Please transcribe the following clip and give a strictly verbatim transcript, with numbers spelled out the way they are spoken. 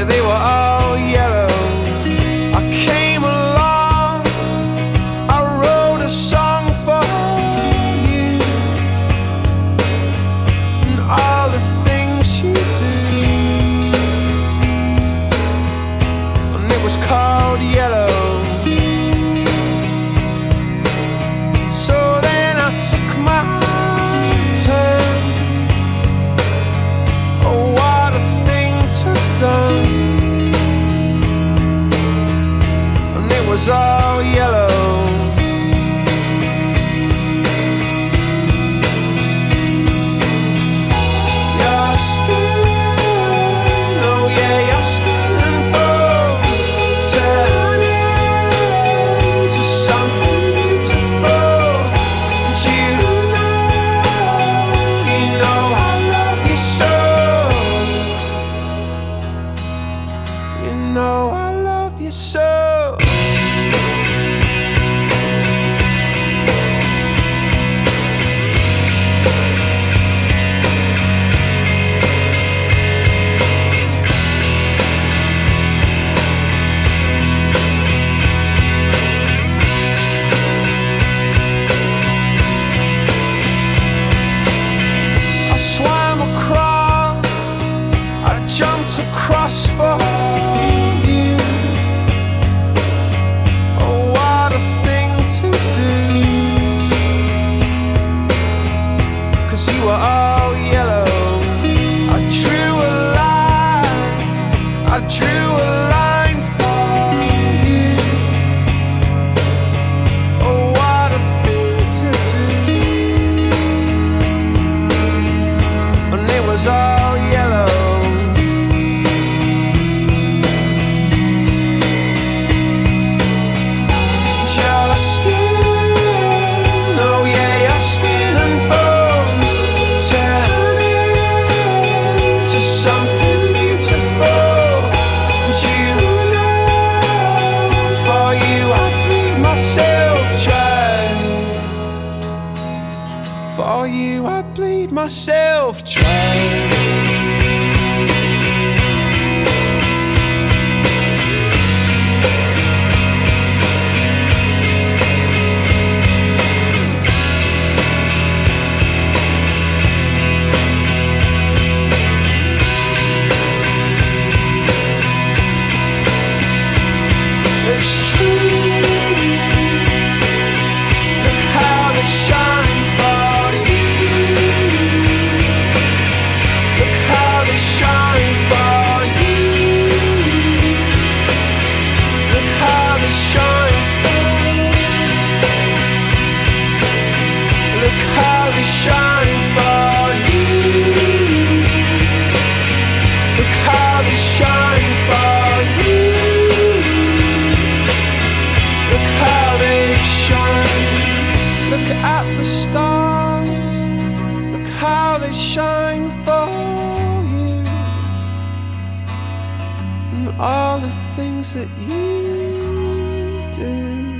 they were all yellow. I came along, I wrote a song for you, and all the things you do, and it was called Yellow. So then I took my turn. Oh, what a thing to have done. And it was all yellow. Your skin, oh yeah, your skin and bones turn into something beautiful. And you know, you know I love you so. You know I love you so. I swam across, I jumped across for you. Oh, what a thing to do, 'cause you were all yellow. I drew a line, I drew a line for you. Oh, what a thing to do, and it was all yellow. Your skin, oh yeah, your skin and bones turn into something beautiful. And you know, for you I bleed myself dry. For you I bleed myself dry. It's true. Look how they shine for you. Look how they shine for you. Look how they shine. Look how they shine for you. Look how they shine for you. Look how they shine. Look at the stars. Look how they shine for you, and all the things that you do.